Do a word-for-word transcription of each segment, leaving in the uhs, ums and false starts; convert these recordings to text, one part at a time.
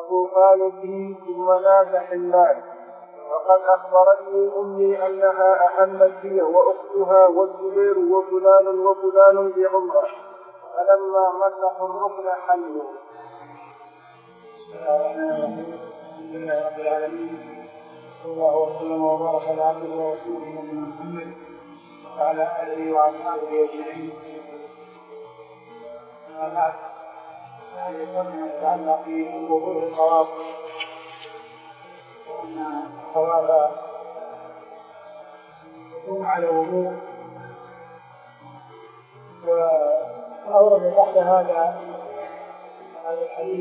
طوفان فيه ثم ذاك حلان. وقد أخبرتني أمي أنها أحلت بي وأختها والزبير وفلان وفلان بعمرة، فلما مسحوا الركن حلوا. الحمد لله رب العالمين، صلى الله وسلم وبارك على عبده ورسوله نبينا محمد وعلى آله وأصحابه أجمعين. أما بعد، فما يتعلق بوضوء الطواف، وأن الطواف يكون على وضوء، وأورد تحت هذا هذا الحديث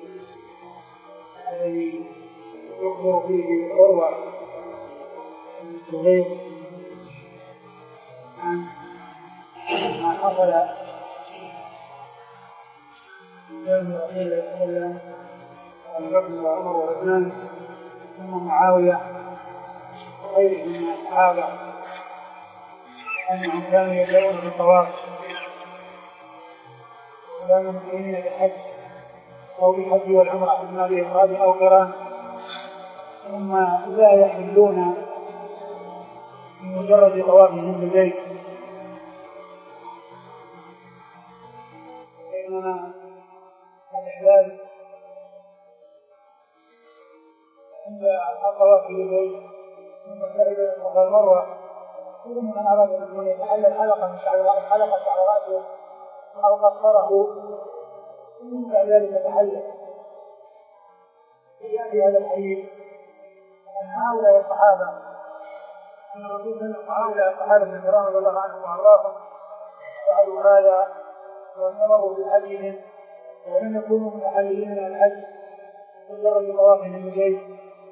الذي يخبر فيه عروة بن الزبير عن ما حصل بين رسول الله صلى الله عليه وسلم وابي بكر وعمر وعثمان ثم معاوية وغيرهم من الصحابة أنهم كانوا يدعون بالطواف وكانوا مؤمنين بالحج أو بالحج والعمرة إما بإفراد أو قران، ثم لا يحلون من مجرد طوافهم بالبيت، بينما الإحلال عند الطواف بالبيت ثم خرج الصفا والمروة، كل من أراد أن يتحلل حلقة من شعر حلقة شعر رأسه أو قصره ثم بعد ذلك تحلل. في هذا الحديث أن هؤلاء الصحابة أن الرسول صلى الله عليه وسلم هؤلاء الصحابة الكرام رضي الله عنهم وأرضاهم فعلوا هذا واستمروا بحجهم ولم يكونوا متحللين من الحج مجرد طوافهم بالبيت.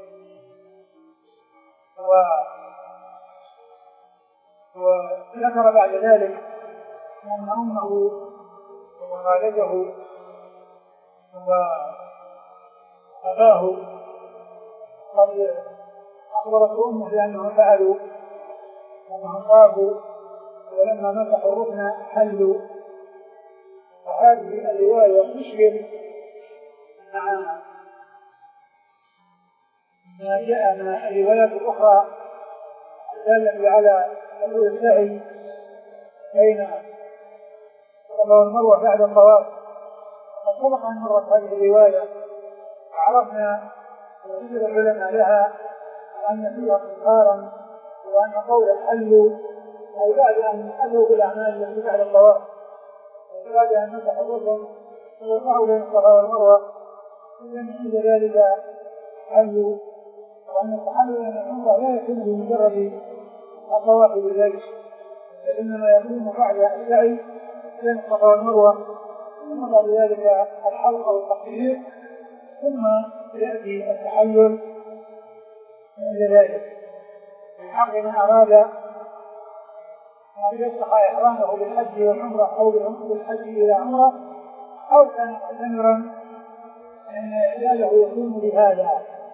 وذكر بعد ذلك أن أمه وخالده وأباه قد أخبرت أمه بأنهم فعلوا أنهم طافوا ولما مسحوا الركن حلوا. وهذه الرواية تشبه مع ما جاء من الروايات الأخرى الدالة على حلول السعي بين الصفا والمروة بعد الطواف. وقد سبق أن مرت هذه الرواية وعرفنا وجد العلماء لها وأن فيها اختصارا وأن قول الحل أو بعد أن أتوا بالأعمال التي بعد الطواف وبعد أن مسحوا الركن ووقعوا بين الصفا والمروة لم يكن ذلك حل، وأن التحلل من العمرة لا يكون بمجرد الطواف بالبيت وإنما يكون بعد السعي بين الصفا والمروة ثم بعد ذلك الحلق أو التقصير ثم يأتي التحلل من ذلك. حق من أراد أن يفتح إحرامه بالحج والعمرة أو بالحج إلى عمرة أو كان معتمرا أن إحلاله يكون بهذا.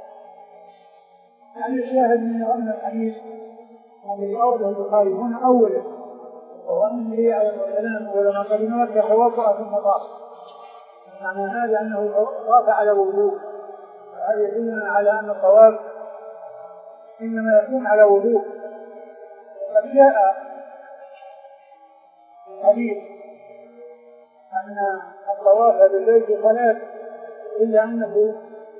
يعني الشاهد من أن الحديث الذي أورده البخاري هنا أولا وهو أن النبي عليه الصلاة والسلام ولما قدم مكة توضأ ثم طاف، معنى هذا أنه طاف على وضوء، وهذا يدلنا على أن الطواف إنما يكون على وضوء. وقد جاء حديث أن الطواف بالبيت صلاة إلا أنه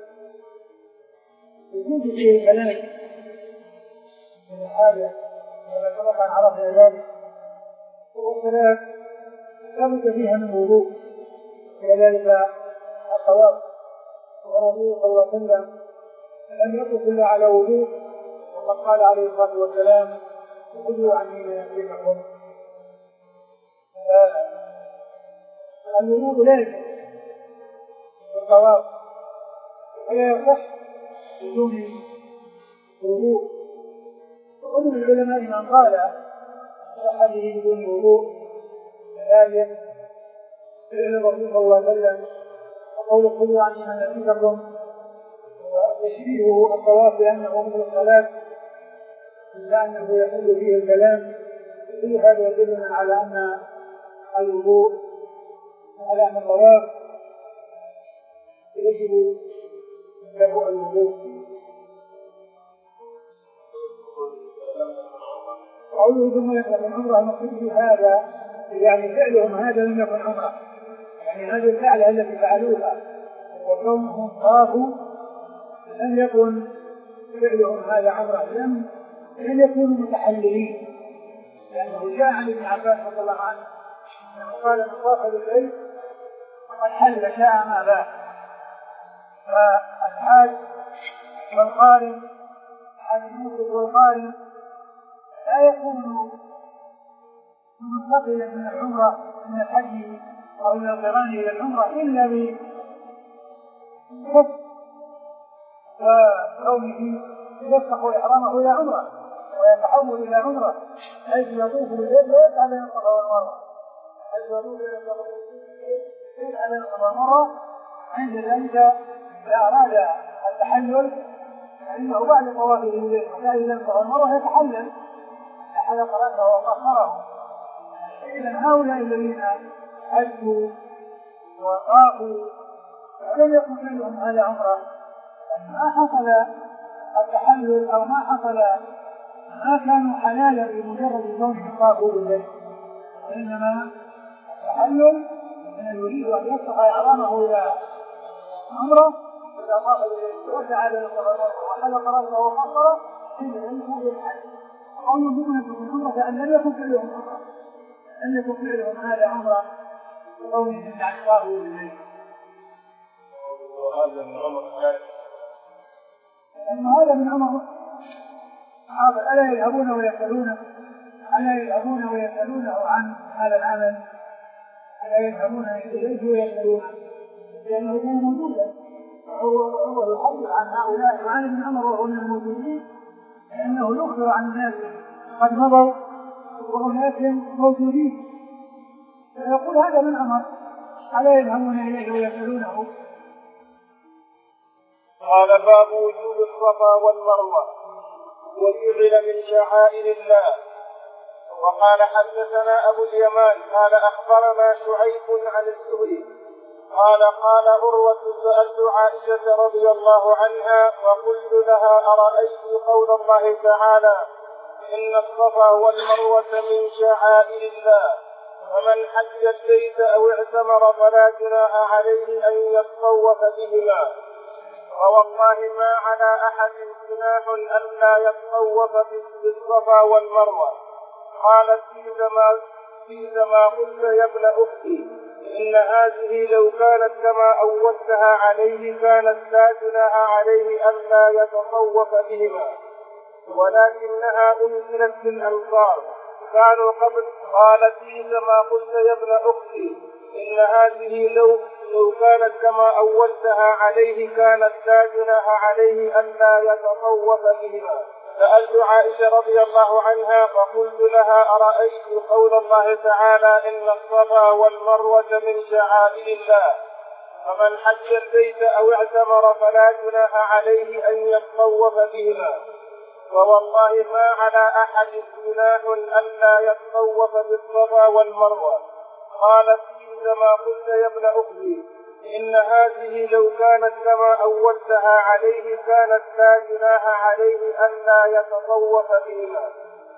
يجوز فيه الكلام من الحاجة وذكرت عن عرفنا ذلك، والصلاة ثبت فيها من وضوء، وكذلك الطواف والرسول صلى الله عليه وسلم لم يقف إلا على وضوء، وقد قال عليه الصلاة والسلام خذوا عني مناسككم. الوضوء لازم في الطواف ولا يصح بدون وضوء. ومن العلماء من قال صح به بدون وضوء، ثانيا فعل الرسول صلى الله عليه وسلم وقول خذوا عني مناسككم وتشبيهه الطواف بأنه مثل الصلاة إلا أنه يحل فيه الكلام. كل هذا يدلنا على أن الوضوء على أن الطواف يجب له الملوك. قوله ثم يخلق العمرة المقصود بهذا يعني فعلهم هذا لم يكن عمرة، يعني هذه الفعلة التي فعلوها وكونهم طافوا لم يكن فعلهم هذا عمرة، لم لم يكونوا متحللين، لأنه جاء عن ابن عباس رضي الله عنه أنه قال من طاف بالبيت فقد حل شاء ما باع. فالحاج والقارن الحاج المفرد والقارن لا يكون منتقلا من العمرة من الحج أو من القران إلى العمرة إلا بكف وكونه يفتح إحرامه إلى عمرة ويتحول إلى عمرة، حيث يطوف بالبيت ويسعى بين الصفا والمروة، حيث يطوف بين الصفا والمروة. عند ذلك إذا أراد التحلل فإنه بعد طوافه بالبيت وسعيه بين الصفا والمروة يتحلل، حلق رأسه وقصره. إذن هؤلاء الذين حجوا وطافوا ولم يكن فعلهم هذا عمرة، ما حصل التحلل أو ما حصل ما كانوا حلالا بمجرد كونهم طافوا بالبيت، وإنما التحلل من يريد أن يفتح إحرامه إلى عمرة إذا طاف بالبيت وسعى بين الصفا والمروة وحلق رأسه وقصره حينئذ يكون الحج. قولوا جملة من عمرة أن لم يكن فعلهم عمرة، لم يكن فعلهم هذا عمرة بقولهم يعني طافوا بالبيت. وهذا من عمر ذلك لأن هذا من عمر هذا ألا يذهبون ويسألونه ألا يذهبون ويسألونه عن هذا العمل، ألا يذهبون إليه ويسألونه، لأنه كان موجودا وهو يحدث عن هؤلاء وعن ابن عمر وهو من الموجودين، لأنه يخبر عن الناس قد مضوا وأناس موجودين، فيقول هذا من عمر ألا يذهبون إليه ويسألونه. قال باب وجوب الصفا والمروة وجعل من شعائر الله. وقال حدثنا أبو اليمان قال أخبرنا شعيب عن الزهري قال قال عروة سألت عائشة رضي الله عنها وقلت لها أرأيت قول الله تعالى إن الصفا والمروة من شعائر الله فمن حج البيت أو اعتمر فلا جناح عليه أن يطوف بهما ووالله ما على أحد جناح ألا يطوف بالصفا والمروة. قالت فيما ما قلت يا ابن أختي إن هذه لو كانت كما أولتها عليه كانت لا جناح عليه ألا يتطوف بهما ولكنها أنزلت في الأمصار كانوا قبل. قالت فيما قلت يا ابن أختي إن هذه لو لو كانت كما أولتها عليه كانت لا جناح عليه ألا يتطوف بهما. سألت عائشة رضي الله عنها فقلت لها أرأيت قول الله تعالى إن الصفا والمروة من شعائر الله فمن حج البيت أو اعتمر فلا جناح عليه أن يطوف بهما ووالله ما على أحد جناح ألا يطوف بالصفا والمروة. قالت كما قلت يا ابن أختي إن هذه لو كانت كما أولتها عليه كانت لا جناح عليه ألا يتطوف بهما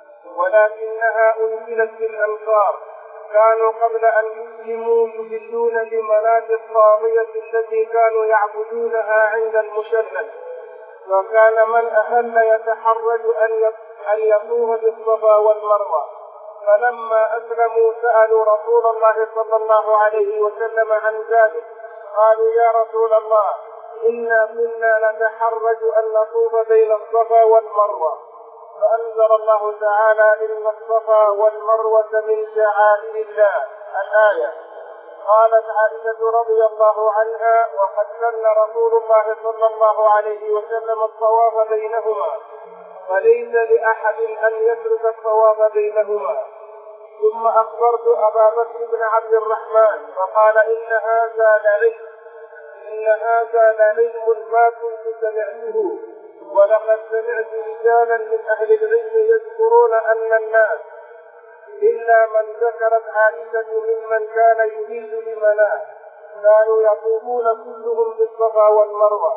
ولكنها أنزلت في الأمصار كانوا قبل أن يسلموا يهلون بمناة الطاغية التي كانوا يعبدونها عند المشلل وكان من أهل يتحرج أن يطوف بالصفا والمروة. فلما أسلموا سألوا رسول الله صلى الله عليه وسلم عن ذلك قالوا يا رسول الله إنا كنا نتحرج أن نطوف بين الصفا والمروة فأنزل الله تعالى إن الصفا والمروة من شعائر الله الآية. قالت عائشة رضي الله عنها وقد سن رسول الله صلى الله عليه وسلم الطواف بينهما فليس لأحد أن يترك الطواف بينهما. ثم أخبرت أبا بكر بن عبد الرحمن فقال إن هذا لعلم إن هذا لعلم ما كنت سمعته ولقد سمعت رجالا من أهل العلم يذكرون أن الناس إلا من ذكرت عائشة ممن كان يهل بمناه كانوا يطوفون كلهم بالصفا والمروة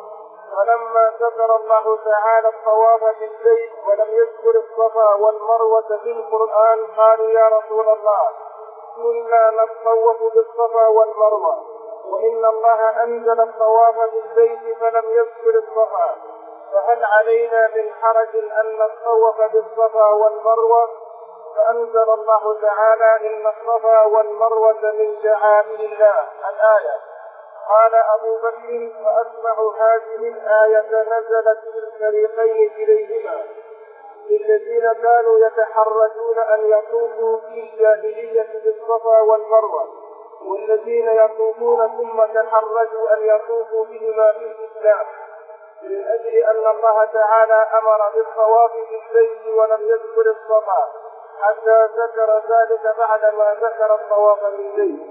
ولما ذكر الله تعالى الطواف بالبيت ولم يذكر الصفا والمروة في القرآن قالوا يا رسول الله كنا نتطوف بالصفا والمروة وإن الله أنزل الطواف بالبيت فلم يذكر الصفا، فهل علينا من حرج أن نتطوف بالصفا والمروة؟ فأنزل الله تعالى إن الصفا والمروة من شعائر الله الآية. قال أبو بكر وأسمع هذه الآية نزلت للفريقين كليهما، للذين كانوا يتحرجون أن يطوفوا في الجاهلية بالصفا والمروة والذين يطوفون ثم تحرجوا أن يطوفوا بهما في الإسلام، من أجل أن الله تعالى أمر بالطواف بالبيت ولم يذكر الصفا حتى ذكر ذلك بعدما ذكر الطواف بالبيت.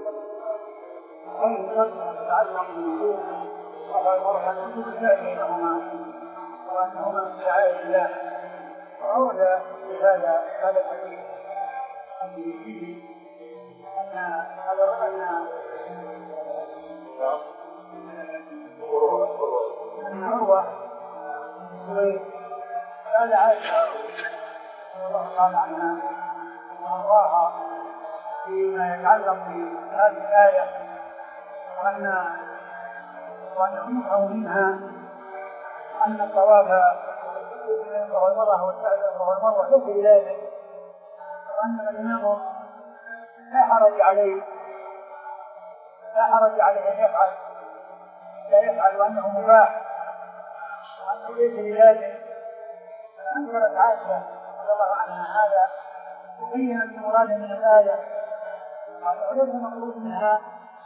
وأنهما من شعائر الله، وأورد بهذا هذا الحديث فيه أن هذا أن أن عروة قال عائشة رضي الله تعالى عنها وأرضاها فيما يتعلق بهذه الآية، وأن وأن يفهم منها أن الطواف والمرة والمروة ليس بلازم، وأن الإمام لا حرج عليه لا حرج عليه أن يفعل لا يفعل وأنه مباح وأنه ليس بلازم. فأنكرت عائشة رضي الله عنها هذا وبينت المراد من الآية وليس مطلوب منها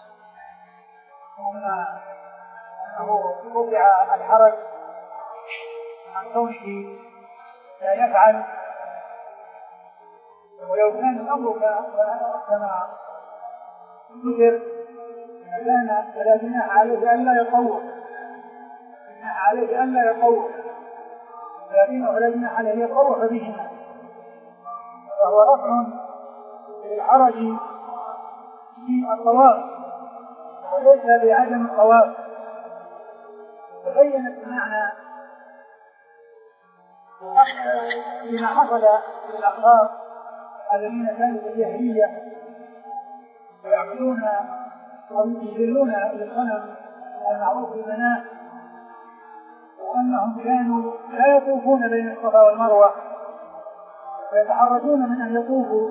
أنه وضع الحرج عن كونه لا يفعل، ولو كان الأمر كما ذكر كان فلا جناح عليه أن لا يطوف جناح عليه أن لا يطوف لكنه لا جناح عليه يطوف بهما، فهو رفع للحرج في الطواف وليس بعدم الطواف. تبينت معنى بما حصل للأخبار الذين كانوا في الجاهلية ويعبدون ويجلون للصنم المعروف بالمنام، وأنهم كانوا لا يطوفون بين الصفا والمروة ويتحرجون من أن يطوفوا.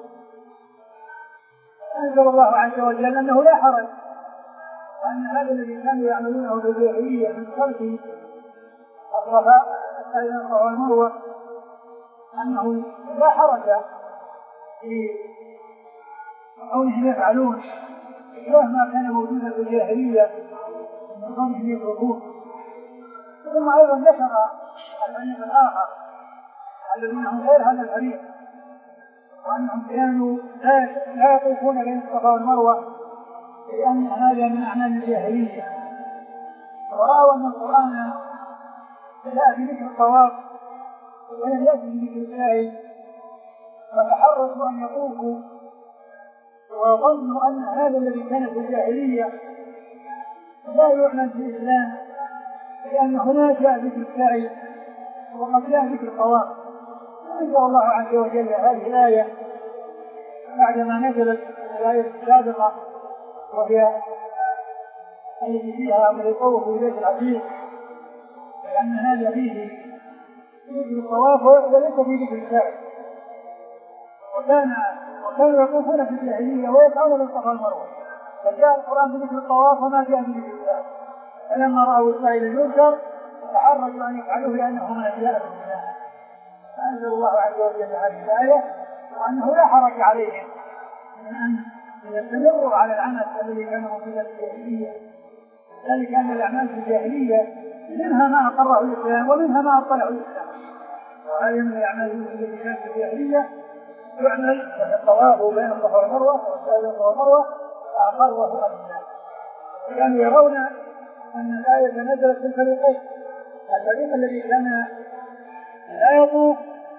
أنزل الله عز وجل أنه لا حرج، وأن هذا الذي كانوا يعملونه في الجاهلية من خلف الصفا والمروة أنه لا حرج في كونهم يفعلون مهما كان موجودا في الجاهلية من كونهم يتركون. ثم أيضا ذكر الفريق الآخر الذين هم غير هذا الفريق وأنهم كانوا لا يطوفون بين الصفا والمروة لأن هذا من أعمال الجاهلية، ورأوا أن القرآن جاء بذكر الطواف ولم يأتي بذكر السعي فتحرصوا أن يطوفوا وظنوا أن هذا الذي كان في الجاهلية لا يعمل في الإسلام لأن هناك جاء ذكر السعي وقد جاء ذكر الطواف. أنزل الله عز وجل هذه الآية بعدما نزلت الآية السابقة وهي التي فيها من يطوف ببيت العتيق لأن هذا فيه ذكر الطواف وليس فيه ذكر السعي، وكان وكانوا يطوفون في الجاهلية ويسعون للصفا والمروة، فجاء القرآن بذكر الطواف وما جاء بذكر السعي، فلما رأوا السعي لم يذكر تحرجوا أن يفعلوه لأنه من أشياء الإسلام. فأنزل الله عز وجل هذه الآية وأنه لا حرج عليهم من أن يستمروا على العمل الذي كان موجودا في الجاهلية، ذلك أن الأعمال في الجاهلية منها ما أقره الإسلام ومنها ما أبطله الإسلام، وهذه من الأعمال التي كانت في الجاهلية يعمل الطواف بين الصفا والمروة والسعي بين الصفا والمروة فأقره الإسلام. كانوا يرون أن الآية نزلت في الفريقين، الفريق الذي كان لا يطوف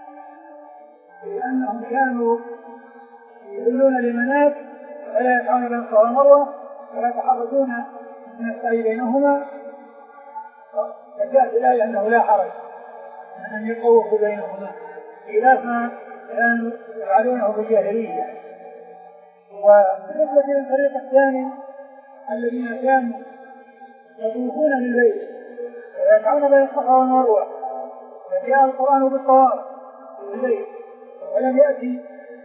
لأنهم كانوا يدلون لمنات ولا يسعون بين الصفا والمروة ولا يتحرجون من السعي بينهما، فجاءت الآية أنه لا حرج أن يطوفوا بينهما خلاف ما كانوا يفعلونه بالجاهلية. وبالنسبة للفريق الثاني الذين كانوا يطوفون بالليل ويسعون بين الصفا والمروة، فجاء القرآن بالطواف بالليل ولم يأتي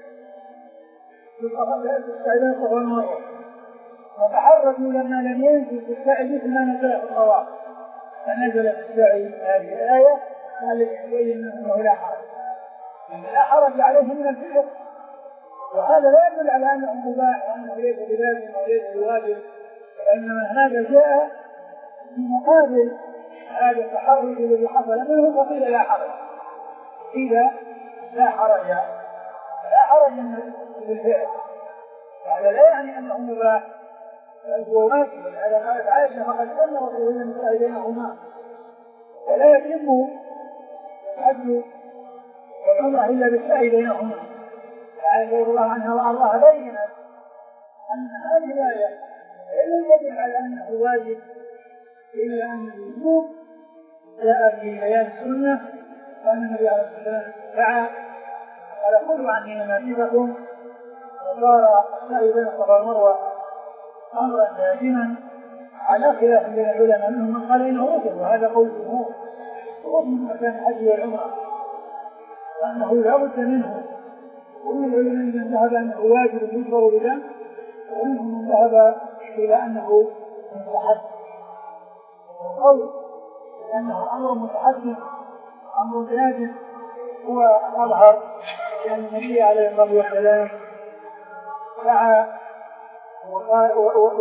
بالسعي بين الصفا والمروة، وتحركوا لما لم ينزل في السعي مثل ما نزل في الطواف، فنزل في السعي هذه الآية التي تبين أنه لا حرج، لا حرج عليه من الفعل. وهذا لا يدل على أنه مباح وأنه ليس بلازم وليس بواجب، وإنما هذا جاء في مقابل هذا التحرك الذي حصل منه، فقيل لا حرج، قيل لا حرج لا حرج من الفعل. هذا لا يعني أنه مباح بل هو واجب. هذا قالت عائشة فقد كان رسول الله النساء بينهما، ولا يتم الحج والعمرة إلا بالسعي بينهما. عائشة رضي الله عنها وأرضاها بينت أن هذه الآية لم يدل على أنه واجب، إلا أن الوجوب جاء في بيان السنة، وأن النبي عليه الصلاة والسلام دعا قال خذوا عني مناسككم، وصار السعي بين الصفا والمروة أمرا لازما على خلاف بين العلماء، منهم من قال إنه ركن، وهذا قول الجمهور ركن من أركان الحج والعمرة وأنه لا بد منه، ومن العلماء من ذهب أنه واجب يجبر بدم، ومنهم من ذهب إلى أنه مستحب. القول لأنه أمر متحدث أمر لازم هو الأظهر، لأن النبي عليه الصلاة والسلام دعا وقال,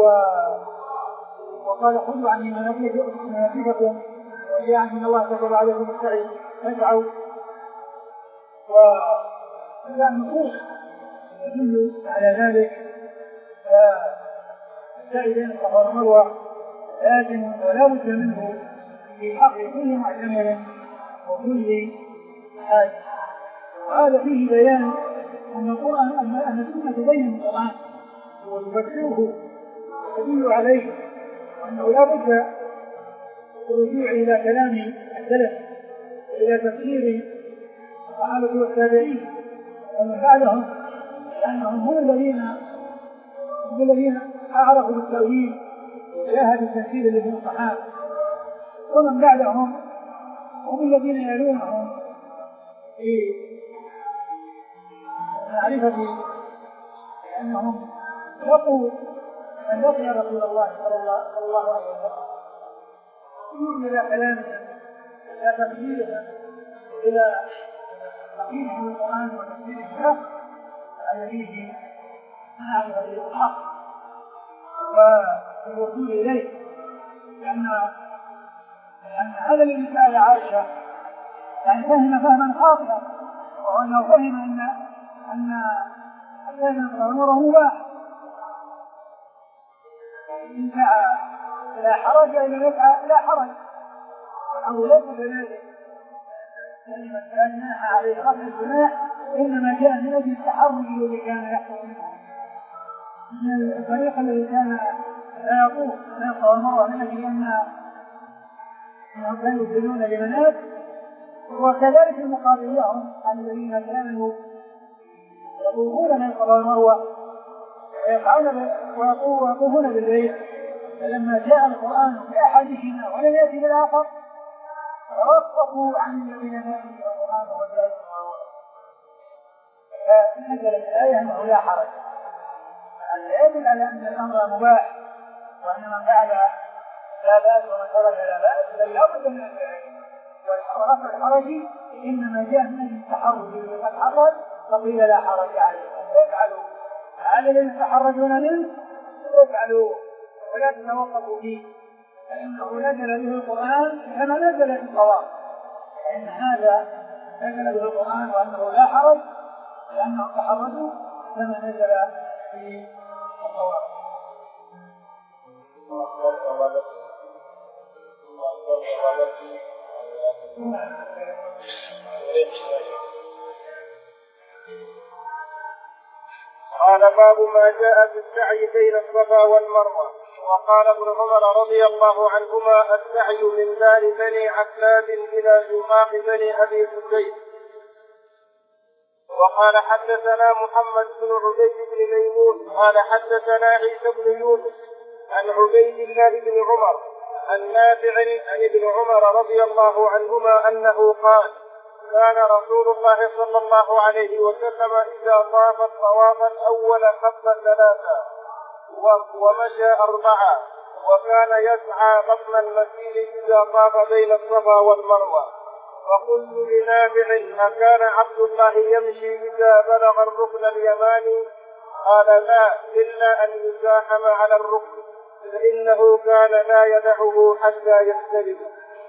وقال خذوا عني مناسككم وجاء من الله كتب عليكم السعي فاسعوا. وجاء النصوص يدل على ذلك، فالسعي بين الصفا والمروة لازم ولا بد منه في حق كل معتمر وكل حاج. وهذا فيه بيان أن القرآن أن السنة تبين القرآن وتفسره وتدل عليه، وأنه لا بد الرجوع إلى كلام السلف وإلى تفسير الصحابة والتابعين ومن بعدهم، لأنهم هم الذين هم الذين أعرفوا بالتأويل وجاهدوا التفسير اللي في الصحابة، ومن بعدهم هم الذين يلونهم في معرفة أنهم لقوا من لقي رسول الله صلى الله عليه وسلم، يقول إلى كلامهم إلى تفسيرهم إلى تقييم القرآن وتفسير الحق على فيه معرفة الحق والوصول إليه. لأن لأن هذا الذي سأل عائشة يعني فهم فهما خاطئا، وهو أنه فهم أن أن الإنسان أمره مباح، إن سعى لا حرج إذا يسعى لا حرج، أو ليس كذلك. كلمة لا جناح عليه غسل الجناح إنما جاء من أجل التحرج الذي كان يحصل منه من الطريق الذي كان لا يطوف بين الصفا والمروة من أجل أنهم كانوا يسجدون لمنات، وكذلك المقابل لهم الذين كانوا يطوفون بين الصفا والمروة ويطوفون بالليل. فلما جاء القرآن بأحدهما ولم يأتي بالآخر توقفوا عن الذين يأتي القرآن وجاء فنزلت الآية أنه لا حرج. هذا يدل على أن الأمر مباح، وأن من فعل لا بأس ومن ترك لا بأس، بل لا بد من الفعل. ورفع الحرج إنما جاء من التحرج الذي قد حصل، فقيل لا حرج عليه افعلوا هذا الذي تحرجون منه افعلوا ولا تتوقفوا فيه، فإنه نزل به القرآن كما نزل في الطواف، لأن هذا نزل به القرآن وأنه لا حرج لأنه تحرجوا كما نزل في الطواف. قال باب ما جاء في السعي بين الصفا والمروة. وقال ابن عمر رضي الله عنهما السعي من دار بني عباد إلى زقاق بني أبي سفيان. وقال حدثنا محمد بن عبيد بن ميمون قال حدثنا عيسى بن يونس عن عبيد الله بن عمر عن نافع عن ابن عمر رضي الله عنهما أنه قال كان رسول الله صلى الله عليه وسلم إذا طاف الطواف الأول خف ثلاثا ومشى أربعا وكان يسعى بطن المسير إذا طاف بين الصفا والمروة. فقلت لنافع أكان عبد الله يمشي إذا بلغ الركن اليماني؟ قال لا إلا أن يزاحم على الركن فإنه كان لا يدعه حتى يستلم.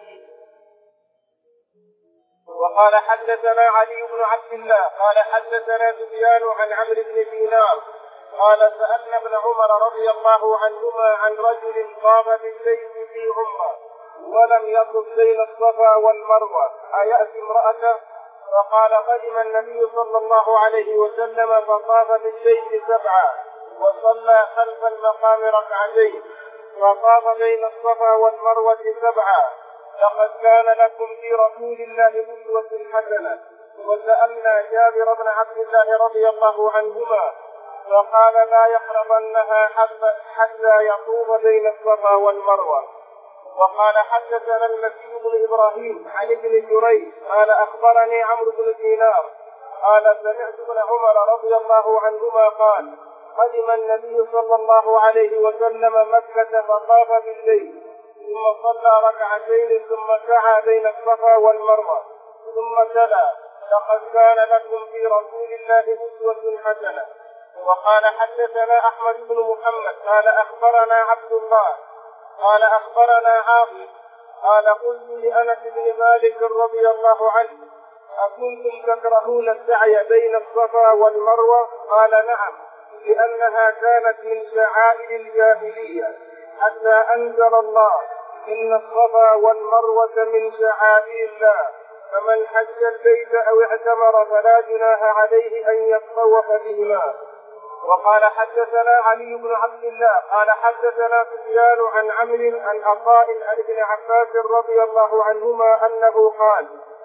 وقال حدثنا علي بن عبد الله قال حدثنا سفيان عن عمرو بن دينار قال سألنا ابن عمر رضي الله عنهما عن رجل طاف بالبيت في عمره ولم يطف بين الصفا والمروة أيأتي امرأته؟ فقال قدم النبي صلى الله عليه وسلم فطاف بالبيت سبعا وصلى خلف المقام ركعتين وطاف بين الصفا والمروة سبعا لقد كان لكم في رسول الله أسوة حسنة. وسألنا جابر بن عبد الله رضي الله عنهما فقال لا يقربنها حتى يطوف بين الصفا والمروة. وقال حدثنا المسيح بن إبراهيم عن ابن جريج قال أخبرني عمرو بن دينار قال سمعت ابن عمر رضي الله عنهما قال قدم النبي صلى الله عليه وسلم مكة فطاف بالليل ثم صلى ركعتين ثم سعى بين الصفا والمروة ثم تلا لقد كان لكم في رسول الله أسوة حسنة. وقال حدثنا أحمد بن محمد قال أخبرنا عبد الله قال أخبرنا عاصم قال قلت لأنس بن مالك رضي الله عنه أكنتم تكرهون السعي بين الصفا والمروة؟ قال نعم لأنها كانت من شعائر الجاهلية حتى أنزل الله إن الصفا والمروة من شعائر الله فمن حج البيت أو اعتمر فلا جناح عليه أن يطوف بهما. وقال حدثنا علي بن عبد الله قال حدثنا سفيان عن عمرو عن عطاء عن ابن عباس رضي الله عنهما أنه قال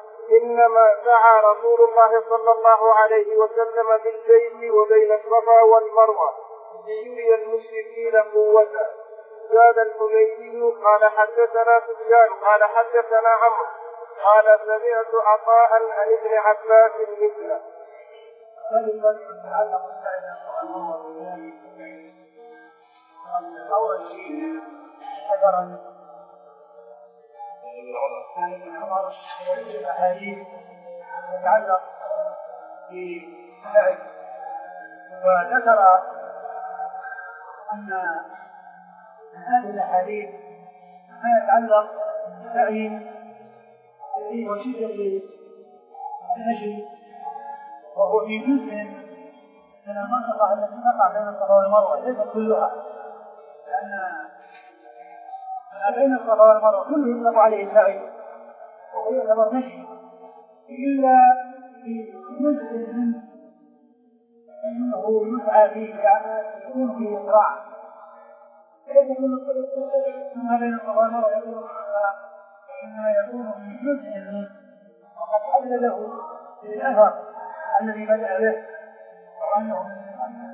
إنما سعى رسول الله صلى الله عليه وسلم بالبيت وبين الصفا والمروة ليري المشركين قوته. زاد الحميدي قال حدثنا سفيان قال حدثنا عمرو قال سمعت عطاء عن ابن عباس مثله. أول شيء ذكر عن ابن عمر الأحاديث تتعلق بالسعي وذكر أن هذه الأحاديث ما يتعلق بالسعي في وشدة النجم وهو في جزء من المنطقة التي تقع بين الصفا والمروة ليس كلها لأن ما بين الصفا والمروة كله يطلق عليه سعي وهو يعتبر مشي إلا في جزء منه أنه يسعى فيه يعني يكون فيه إسراع ليس كل ما بين الصفا والمروة يكون إنما يكون في جزء منه وقد حل له الأثر الذي بدأ به وأنه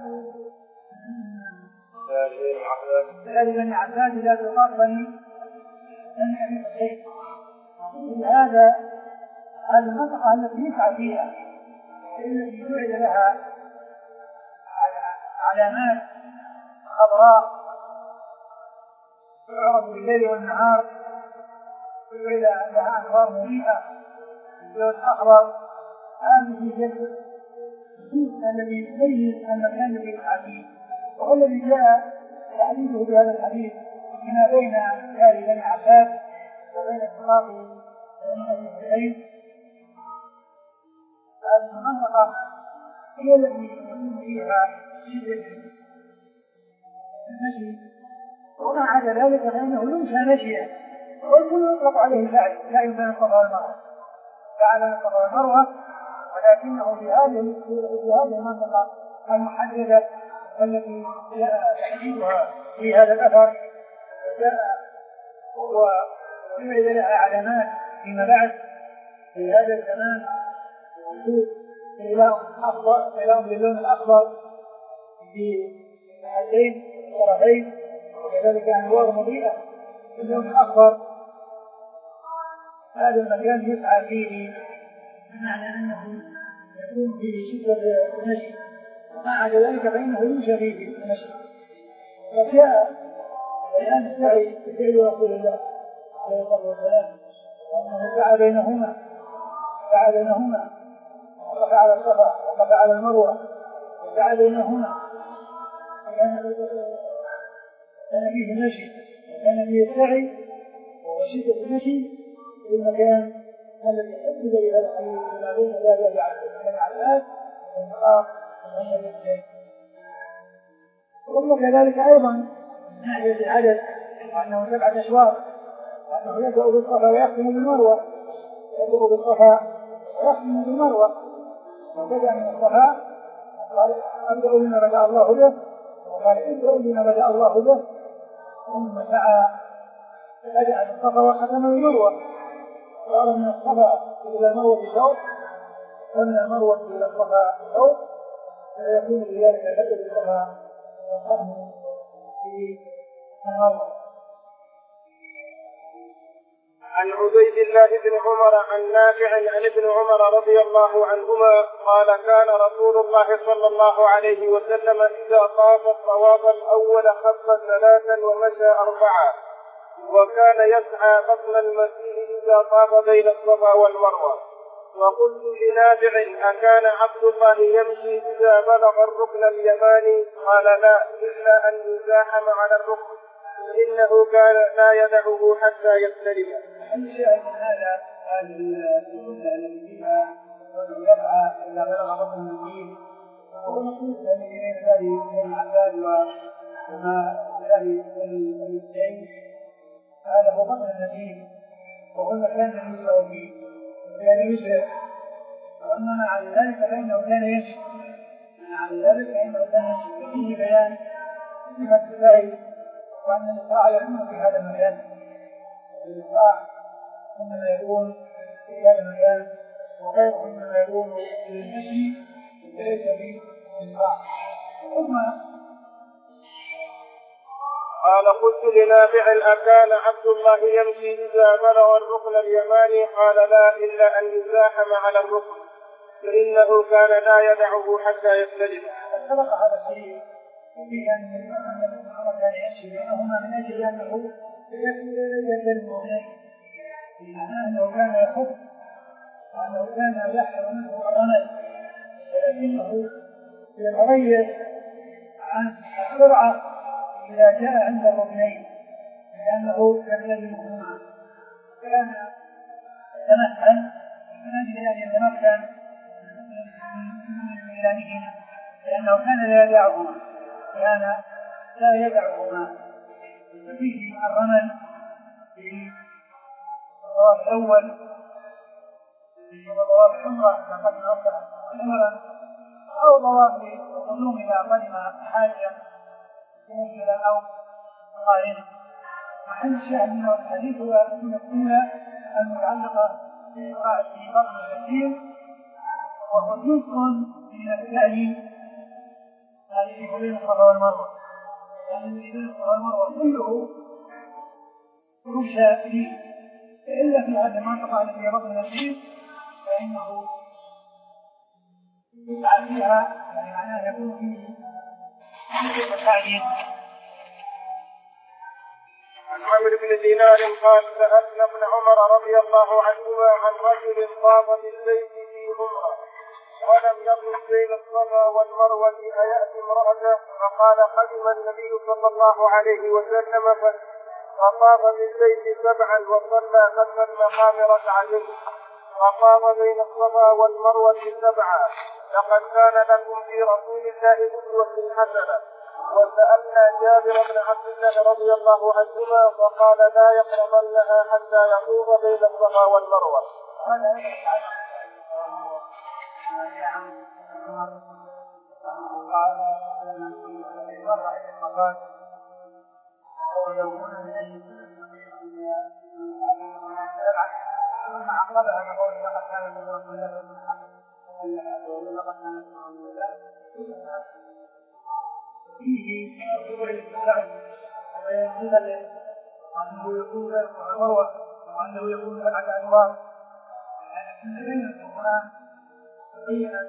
بني عباس لا تقاط بني أبي سفيان. هذا هذه المنطقة التي يسعى فيها التي جعل لها علامات خضراء تعرف بالليل والنهار وإلى لها أنوار مضيئة اللون الأخضر. هذه هي الذي يبين المكان الذي يسعى فيه وهو الذي جاء تعليمه بهذا الحديث فيما بين دار بني عباس وبين الصراط بني أبي سفيان. هذه المنطقة هي التي يكون فيها شدة المشي ومع ذلك فإنه يمشى مشيا والكل يطلق عليه سعي سعي بين الصفا والمروة سعي بين الصفا والمروة ولكنه في هذه في هذه المنطقة المحددة التي جاء تحديدها في هذا الأثر جاء ويوجد لها علامات فيما بعد في هذا الزمان وجود إعلام باللون الأخضر في الحدين الطرفين وكذلك أنوار مضيئة باللون الأخضر. هذا المكان يسعى فيه بمعنى أنه يكون فيه شدة المشي ومع ذلك فإنه يمشى فيه المشي. فجاء بيان السعي بفعل رسول الله عليه الصلاة والسلام وأنه سعى بينهما سعى بينهما وقف على الصفا وقف على المروة وسعى بينهما كان فيه المشي وكان فيه السعي وشدة المشي في المكان الذي حدد بهذا الحديث ما بين ذلك العباس والمقام والنبي الكريم. ثم كذلك أيضا من ناحية العدد وأنه سبعة أشواط وأنه يبدأ بالصفا ويختم بالمروة يبدأ بالصفا ويختم بالمروة وبدأ من الصفا قال أبدأ بما بدأ الله به وقال ابدأ بما بدأ الله به ثم سعى بدأ بالصفا وختم بالمروة صار من الصفا إلى المروة شوط ومن المروة إلى الصفا شوط فيكون بذلك بدء بالصفا والختم في المروة. عن عبيد الله بن عمر عن نافع عن ابن عمر رضي الله عنهما قال كان رسول الله صلى الله عليه وسلم إذا طاف الطواف الأول خف ثلاثا ومشى أربعا وكان يسعى بطن المسير إذا طاف بين الصفا والمروة. وقلت لنافع أكان عبد الله يمشي إذا بلغ الركن اليماني؟ قال لا إلا أن يزاحم على الركن إنه كان لا يدعه حتى يستلم. الشاهد من هذا هذه السنة التي فيها يسعى إذا بلغ بطن المسير وهو مخصوص بين هذه العباد وما هذه الشيء هذا هو بطن المسير وهو المكان الذي يشعر فيه كان يشعر وأما مع ذلك فإنه كان يمشي مع ذلك فإنه كان يمشي فيه بيان صفة السعي وأن الإسراع يكون في هذا المكان. الإسراع إنما يكون في هذا المكان وغيره إنما يكون في المشي وليس في الإسراع. ثم قال قلت لنافع أكان عبد الله يمشي إذا بلغ الركن اليماني؟ قال لا إلا أن يزاحم على الركن فإنه كان لا يدعه حتى يستلم. سبق هذا الشيء في أن الأمر كان يمشي بينهما من أجل أنه يستلم بمعنى أنه كان يخف وأنه كان يحصل منه الرمل ولكنه يتغير عن السرعة إذا جاء عند الركنين لأنه يلزمهما كان يتمثل من أجل أن يتمكن من ميلانهما لأنه كان لا يدعهما كان لا يدعهما فيه الرمل في الطواف الأول في طواف العمرة إذا قدم عمرا أو طواف القدوم إذا قدم حاجة ممكنة أو قائمة. محل الشاهد من الحديث هو الأولى المتعلقة بإقراء في بطن المسير وهو جزء من السعي الذي بين الصفا والمروة الذي بين الصفا والمروة كله يمشى فيه إلا في هذه المنطقة التي هي بطن المسير فإنه يسعى فيها يعني معناه يكون فيه التعليم. عن عمرو بن دينار قال سألنا ابن عمر رضي الله عنهما عن رجل طاف بالبيت في عمره ولم يطف بين الصفا والمروة أيأتي امرأته؟ فقال قدم النبي صلى الله عليه وسلم فطاف بالبيت سبعا وصلى خلف المقام ركعتين وطاف بين الصفا والمروة سبعا لقد كان لكم في رسول الله أسوة حسنة. وسألنا جابر بن عبد الله رضي الله عنهما فقال لا يقربنها حتى يطوف بين الصفا والمروة. قال مر عدة مرات ويومون من أي ثم عقبها بقول لقد كان من رسول الله لقد كان من رسول الله فيه يقول الاستخدام وينزل وأنه يكون المروة وأنه يكون سبعة أنواع بين القرآن بين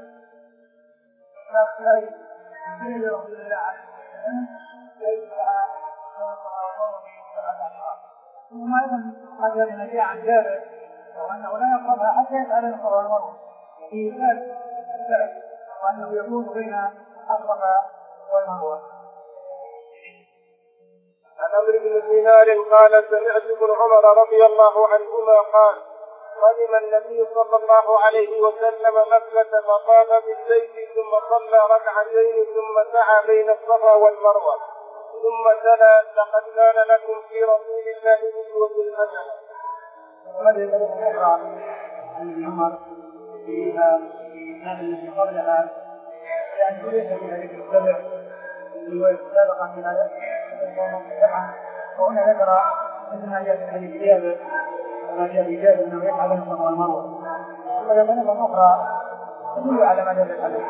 الشيء بين رسول الله عليه وسلم ليس ثم أيضا قد ينبي عن جابر وأنه لا يقربها حتى يسأل القرآن والمروة في ذلك السعي وأنه يكون بين الصفا والمروة. عن عمرو بن دينار قال سمعت ابن عمر رضي الله عنهما قال قدم النبي صلى الله عليه وسلم مكة فطاف بالبيت ثم صلى ركعتين ثم سعى بين الصفا والمروة ثم تلا لقد كان لكم في رسول الله أسوة حسنة. وهذه الأخرى عن ابن عمر فيها التي قبلها لأن ليس فيها ذكر السبع والسابقة في هذا وهنا ذكر مثل ما جاء في حديث جابر وما جاء في جابر أنه يفعل بين الصفا والمروة ويقولون أخرى تدل على ما دل الحديث.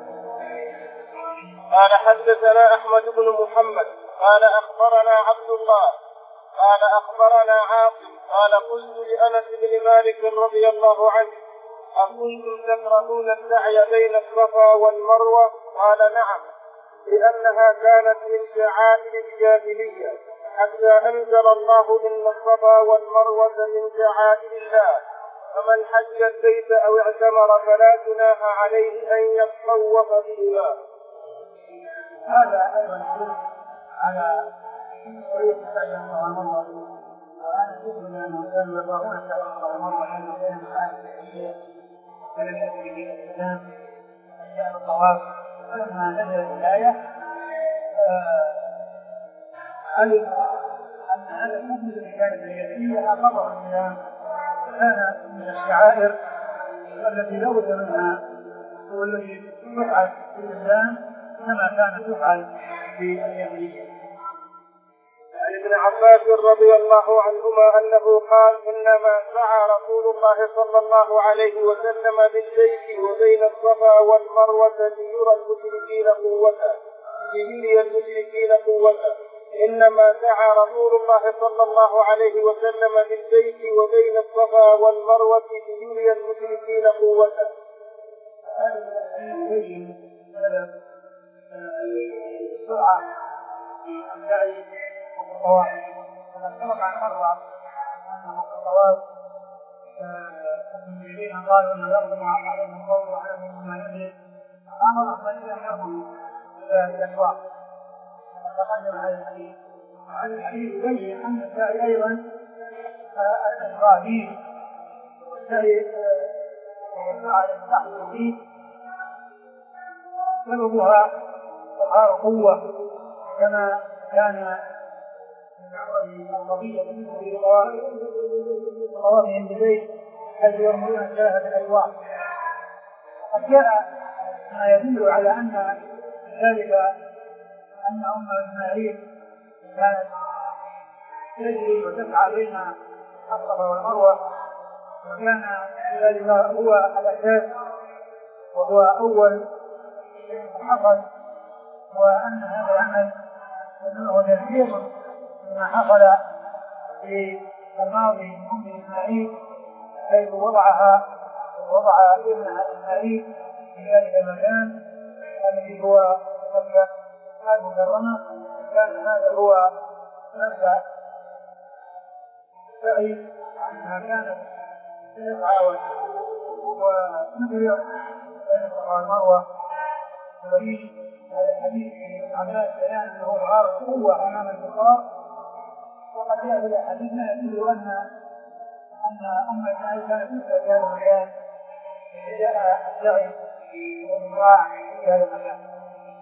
قال حدثنا أحمد بن محمد قال أخبرنا عبد الله قال أخبرنا عاصم قال قلت لأنس بن مالك رضي الله عنه أكنتم تكرهون السعي بين الصفا والمروة؟ قال نعم لأنها كانت من شعائر الجاهلية حتى أنزل الله إن الصفا والمروة من شعائر الله فمن حج البيت أو اعتمر فلا جناح عليه أن يطوف بهما. هذا أيضا يدل على طريق السعي بين الصفا والمروة وأنا أقول أنهم كانوا يطوفون السعي بين الصفا والمروة لأنه كان من شعائر الجاهلية من الأسر في الإسلام أشياء الطواف فلما نزلت الآية علم أن هذا الحكم الذي كانت الجاهلية أقره الإسلام كان من الشعائر التي لا بد منها والتي تفعل في الإسلام كما كانت تفعل في الجاهلية. عن ابن عباس رضي الله عنهما أنه قال إنما سعى رسول الله صلى الله عليه وسلم بالبيت وبين الصفا والمروة ليرى المشركين قوته ليري المشركين قوته إنما سعى رسول الله صلى الله عليه وسلم بالبيت وبين الصفا والمروة ليري المشركين قوته. السرعة في السعي والطواف وقد سبق عن مرة أنه في الطواف المشركين قالوا أنه يرضى عليهم القول وعليهم ما يدري أمر فإذا يرضوا بالأسواق تقدم على الحديث وعن الحديث يبين أن السعي أيضا الإبراهيم والسعي والسعي يستحق فيه سببها إظهار قوة كما كان من القضية بالنسبة لطوافهم بالبيت حيث يرمون الشاه بالألواح. وقد جاء ما يدل على أن ذلك أن أم إسماعيل كانت تجري وتسعى بين الصفا والمروة وكان ذلك هو الأساس وهو أول شيء حصل وأن هذا العمل أنه تفسير مما حصل في الماضي من أم إسماعيل حيث وضعها وضع ابنها إسماعيل في ذلك المكان الذي هو مكة المكرمة كان هذا هو مبدأ السعي ما كانت تتعاون ونبرر بين الصفا والمروة ودليل هذا الحديث في عباس بيان انه غار قوة امام الكفار وقد جاء في الحديث ما يدل ان ان ام اسماعيل كانت تسعى في هذا المكان جاء السعي والمراع في هذا المكان.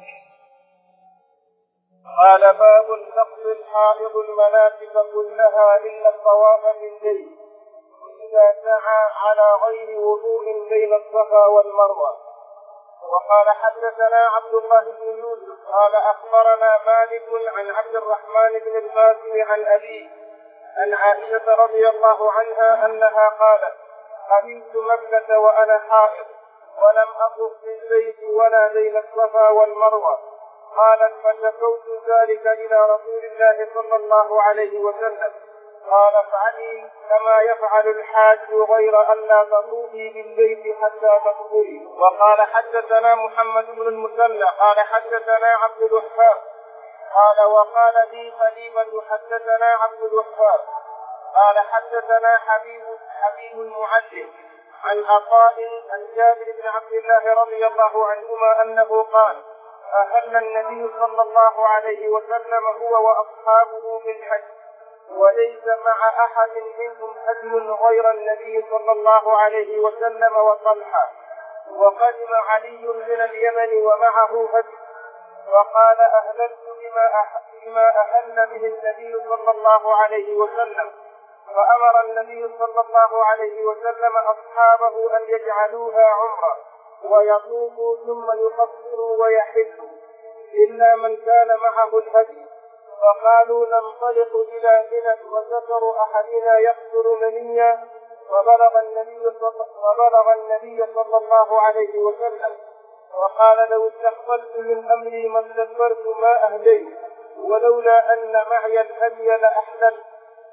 قال باب نقض الحائض المناسك كلها الا الطواف بالبيت واذا سعى على غير وضوء بين الصفا والمروه. وقال حدثنا عبد الله بن يوسف قال أخبرنا مالك عن عبد الرحمن بن القاسم عن أبيه عن عائشة رضي الله عنها أنها قالت قدمت مكة وأنا حائض ولم أطف بالبيت ولا بين الصفا والمروة. قالت فشكوت ذلك إلى رسول الله صلى الله عليه وسلم قال افعلي كما يفعل الحاج غير أن لا تطوفي بالبيت حتى تطهري. وقال حدثنا محمد بن المثنى قال حدثنا عبد الوهاب قال وقال لي خليفة حدثنا عبد الوهاب قال حدثنا حبيب حبيب المعلم عن عطاء عن جابر بن عبد الله رضي الله عنهما أنه قال أهل النبي صلى الله عليه وسلم هو وأصحابه بالحج وليس مع أحد منهم هدي غير النبي صلى الله عليه وسلم وطلحة. وقدم علي من اليمن ومعه هدي وقال أهللت بما بما أهل به النبي صلى الله عليه وسلم. فأمر النبي صلى الله عليه وسلم أصحابه أن يجعلوها عمرة ويطوفوا ثم يقصروا ويحلوا إلا من كان معه الهدي. فقالوا ننطلق إلى منى وذكر أحدنا يقصر منيا وبلغ النبي صلى, وبلغ النبي صلى الله عليه وسلم وقال لو استقبلت من أمري ما استكبرت ما أهديت ولولا أن معي الهدي لأحللت.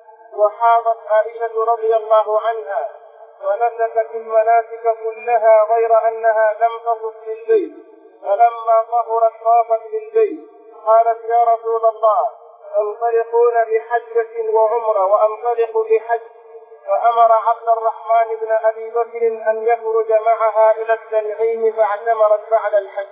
وحاضت عائشة رضي الله عنها ونسكت المناسك كلها غير أنها لم تطف بالبيت. فلما طهرت طافت بالبيت قالت يا رسول الله انطلقون بحجة وعمرة وانطلق بحج. فأمر عبد الرحمن بن أبي بكر أن يخرج معها إلى التنعيم فاعتمرت بعد الحج.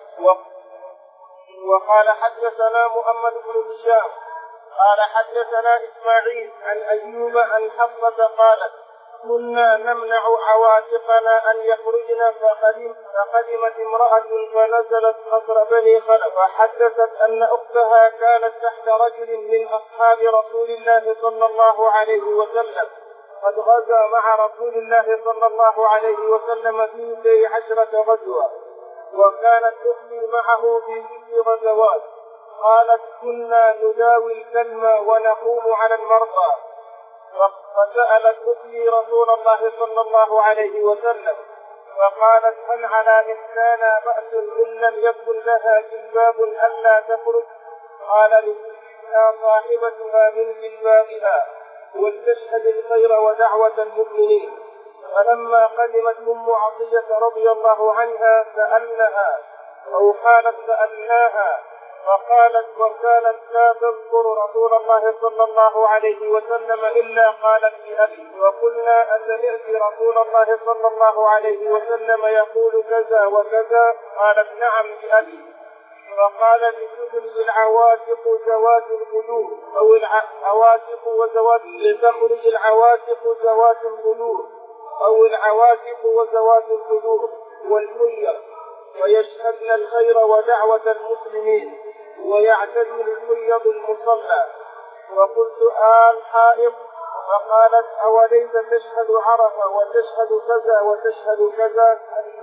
وقال حدثنا محمد بن هشام قال حدثنا إسماعيل عن أيوب عن حفصة قالت كنا نمنع عواتقنا أن يخرجن فقدم فقدمت امرأة فنزلت قصر بني خلف فحدثت أن أختها كانت تحت رجل من أصحاب رسول الله صلى الله عليه وسلم قد غزا مع رسول الله صلى الله عليه وسلم في عشرة غزوة وكانت أختي معه في ست غزوات. قالت كنا نداوي الكلمة ونقوم على المرضى. فسألت أختي رسول الله صلى الله عليه وسلم فقالت هل على إحسانا بأس إن لم يكن لها جلباب ألا تخرج؟ قال لها صاحبتها من جلبابها ولتشهد الخير ودعوة المؤمنين. فلما قدمت أم عطية رضي الله عنها سألناها أو قالت سألناها فقالت وكانت لا تذكر رسول الله صلى الله عليه وسلم إلا قالت بأبي. وقلنا أسمعت رسول الله صلى الله عليه وسلم يقول كذا وكذا؟ قالت نعم بأبي. فقال لتخرج العواتق ذوات القدور أو العواتق وذوات لتخرج العواتق ذوات القدور أو العواتق وذوات القدور والحية ويشهدن الخير ودعوة المسلمين ويعتدل الحيض المصلى. وقلت آل حائض؟ فقالت أوليس تشهد عرفة وتشهد كذا وتشهد كذا؟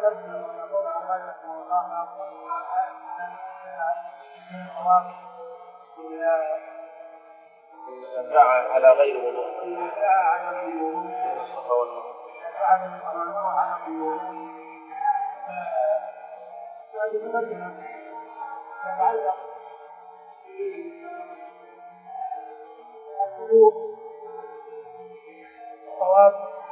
دعا على غير وضوء يتعلق بالحقوق الصواب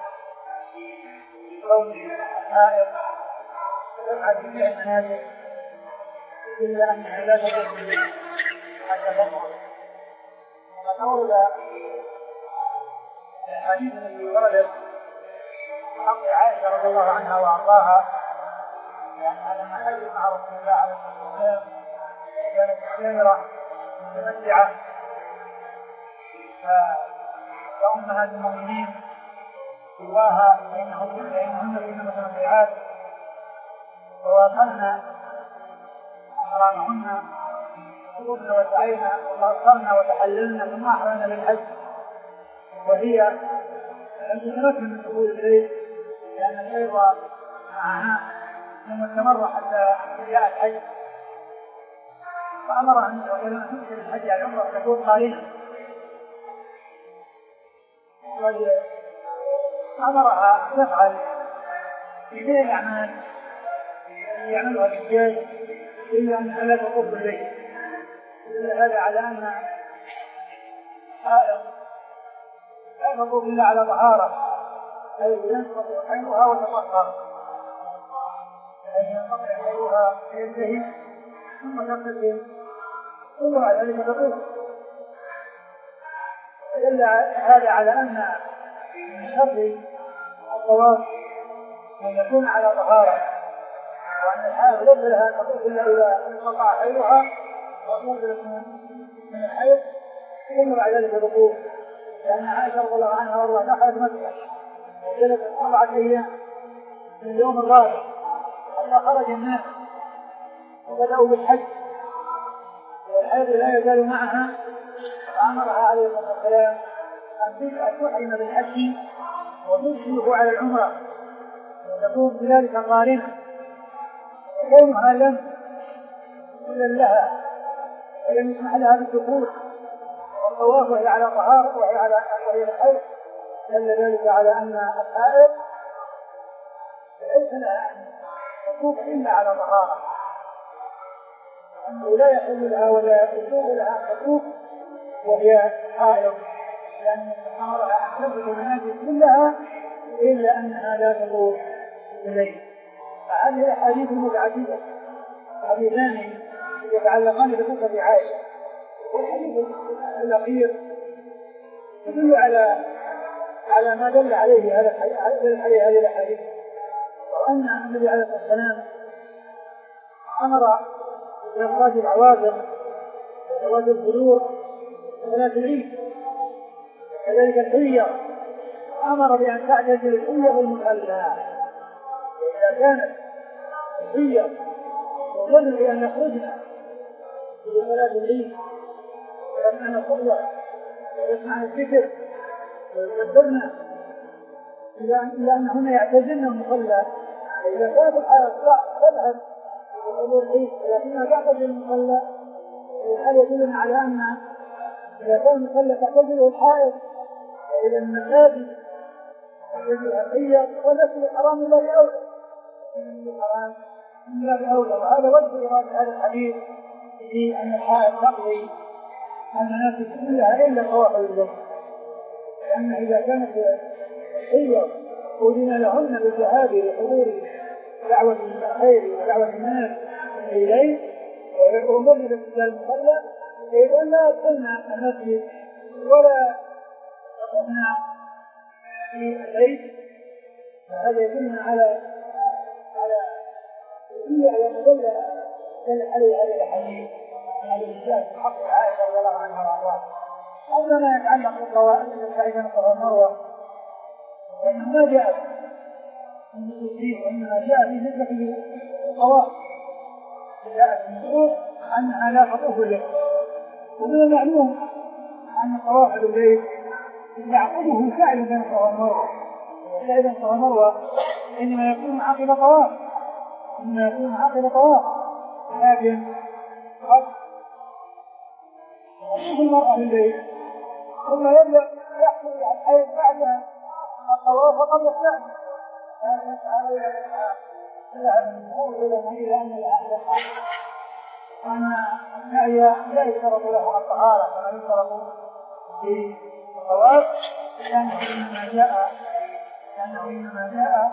بكون الحائض تفعل جميع المنازل إلا أنها لا تدخل حتى تطهر. وقد أورد الحديث الذي ورد حق عائشة رضي الله عنها وأرضاها لأنها لما حجت مع رسول الله عليه الصلاة والسلام كانت سامرة متمتعة فأمهات المؤمنين سواها بينهم بينهن بين متمتعات وواصلن أحرامهن وطفن وسعين وأصلن وتحللن ثم أحرمن بالحج وهي لم تتمكن من دخول البيت لأن الحيض معها لما استمر حتى جاء الحج فأمر أن تدخل الحج على العمرة تكون قارنة، أمرها تفعل في كل الأعمال يعملها الرجال إلا أنها لا تطوف بالبيت، هذا على أن حائض لا تطوف إلا على طهارة أي ينقض حيضها وتطهر، أي ينقضي حيضها ينتهي ثم تغتسل ثم بعد ذلك تطوف. دل هذا على أن من شرط الطواف أن يكون على طهارة، وأن الحائض ليس لها أن تطوف إلا إذا انقطع حيضها وتنزلت من الحيض ثم بعد ذلك تطوف، لأن عائشة رضي الله عنها وارضاها دخلت مكة وجلست أربعة أيام من اليوم الرابع حتى خرج الناس وبدأوا بالحج والحيض لا يزال معها، فأمرها عليه الصلاة والسلام أن تحرم بالحج وتشرف على العمرة وتكون بذلك قارنة، وكونها لم تؤذن لها ولم يسمح لها بالدخول والطواف وهي على طهارة وهي على وهي الحيض دل ذلك على أن الحائض ليس لها أن تطوف إلا على طهارة، أنه لا يحل لها ولا يجوز لها أن تطوف وهي حائض، لأن أمرها أن تبذل المنازل كلها إلا أنها لا تطوف بالليل. فهذه الأحاديث متعددة، حديثان يتعلقان بقصة عائشة، والحديث الأخير يدل على على ما دل عليه هذا هذه الأحاديث، وأن النبي عليه الصلاة والسلام أمر بإخراج العواتق وإخراج البذور وصلاة العيد، كذلك الحية أمر بأن تعتزل الحية بالمصلى، وإذا كانت الحية وظن بأن يخرجنا لصلاة العيد ويسمعنا الخطبة ويسمعنا الذكر ويكبرنا إلا أنهن يعتزلن المصلى، وإذا كانت الحياة تذهب لحضور العيد ولكنها تعتزل المصلى هذا يدلنا على أن إذا كان المصلى تعتزله الحائض وإلى المساجد تعتزلها الحية ونفس الحرام لا يأوي الحرام لا بأولى. وهذا وجه إرادة هذا الحديث في أن الحائض تقضي المناسك كلها إلا طواف البيت، لأن إذا كانت الحية أذن لهن بالذهاب لحضور دعوة الخير ودعوة الناس إليه ويأمرن باستقبال المصلى إذن لا يدخلن المسجد ولا يقومن في البيت، فهذا يدلنا على على هي على مدلة دل عليه هذا الحديث هذا الشاهد في حق عائشة رضي الله عنها وارضاها. أما ما يتعلق بالقواعد التي الصفا والمروة فإنه ما جاء من التصديق وإنما جاء في نسبة الطواف، جاء في النصوص أنها لا تطوف بالليل، ومن المعلوم أن الطواف بالليل يعقبه سعي بين الصفا والمروة، سعي بين الصفا والمروة إنما يكون عقب طواف إنما يكون عقب طواف لكن قد تطوف المرأة بالليل ثم يبدأ يحصل الحيض بعد الطواف قبل السعي، هذا تعالى إلى أن الأحدث أن السعي لا يشترط له الطهارة كما يشترط في الطواف، لأنه إنما جاء لأنه إنما جاء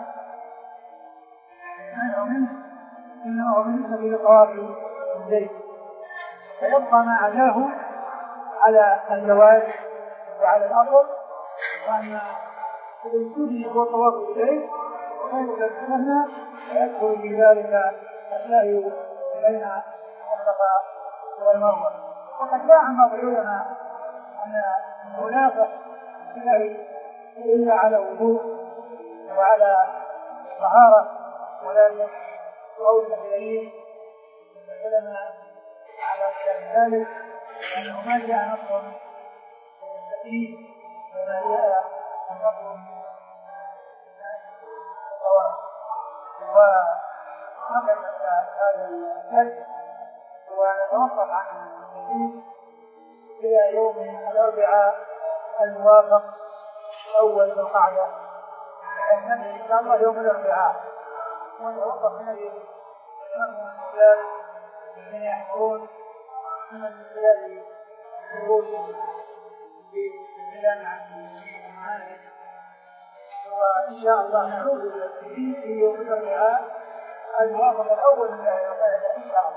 منه منه إنه هو بالنسبة للطواف بالبيت، فيبقى ما عداه على الجواز وعلى الأصل، وأن الوجود هو الطواف بالبيت وغير ذلك ويدخل في ذلك السعي بين الصفا والمروة. وقد جاء عن بعض العلماء أن المنافق السعي إلا على وضوء وعلى طهارة، ولكن قول الدليل العلماء على ذلك أنه ما جاء نص بالتأكيد وما جاء النص الطواف. نقل هذا الحج ونتوقف عن الجديد إلى يوم الأربعاء الموافق أول ذي القعدة، النبي إن شاء الله يوم الأربعاء، ونتوقف من الرجال من يحضرون من الرجال خروج في البلاد عن المعارف، وإن شاء الله نعود إلى الجديد في يوم الأربعاء الموافق الأول من القعدة إن شاء الله.